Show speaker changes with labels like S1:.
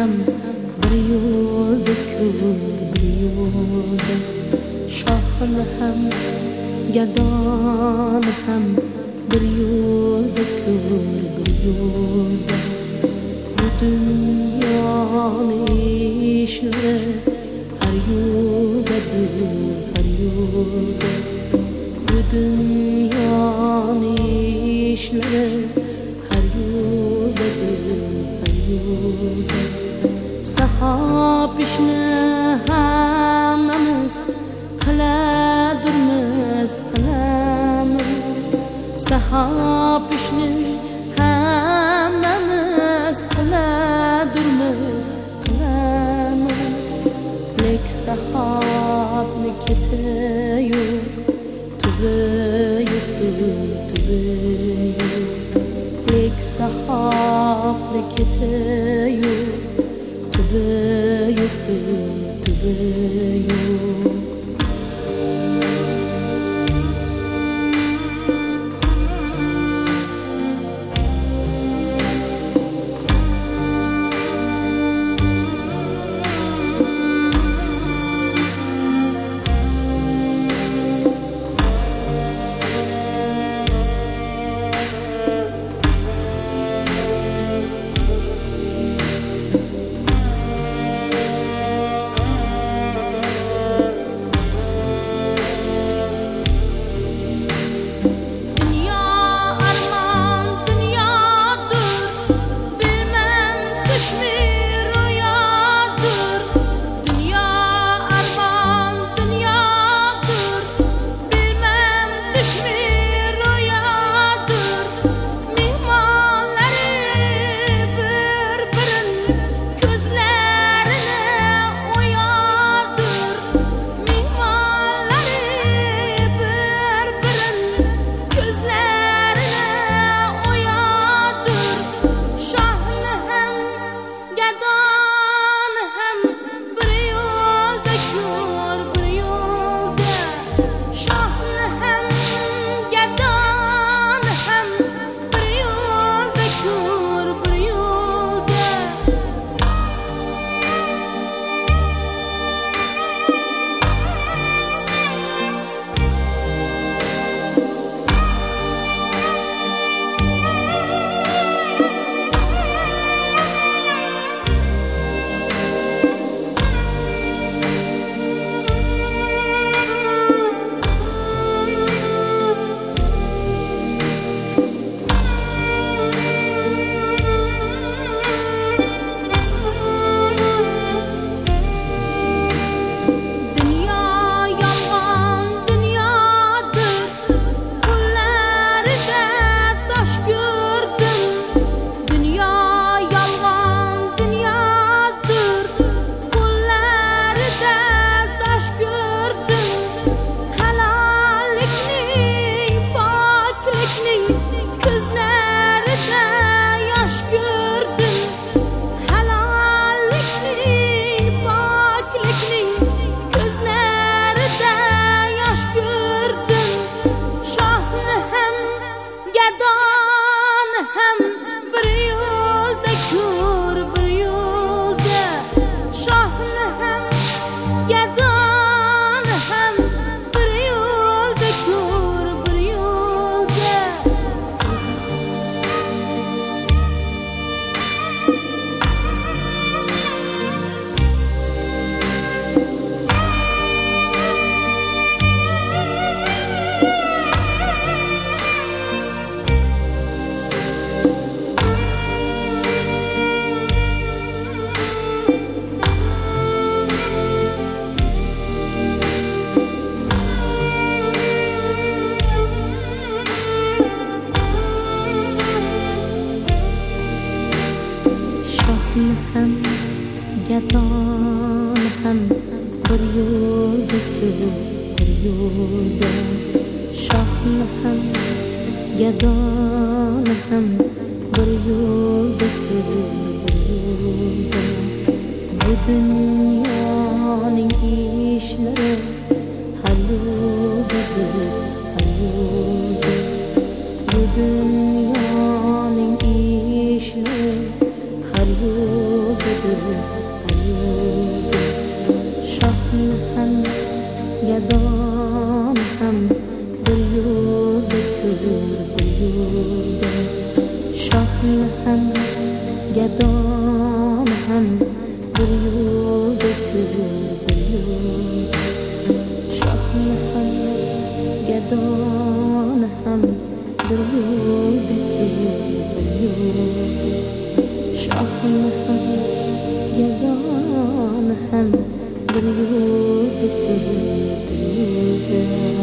S1: ham bir yo'lda ko'r, bir yo'lda shohni ham gadoni ham bir yo'lda ko'r, bir yo'lda bu dunyoning ishlari har yo'ldadir, har yo'lda bu dunyoning ishlari har yo'ldadir, har yo'lda sahob ishni hammamiz qiladirmiz, qilamiz sahob ishni hammamiz qiladirmiz, qilamiz lek sahobni keti yo'q, tubi yo'qdir, tubi yo'q lek sahobni keti yo'q, tubi yo'qdir, tubi yo'q.
S2: ham gadon ham bir yo'lda ko'p, bir yo'lda shohni ham gadon ham bir yo'lda ko'p, bir yo'lda bu dunyoning ishlari har yo'ldadir, har yo'lda bu dunyoning ishlari har yo'lda شاهن هم گدان هم بریوده بریوده شاهن هم گدان هم بریوده بریوده شاهن هم گدان هم بریوده بریوده شاهن هم گدان هم بریوده بریوده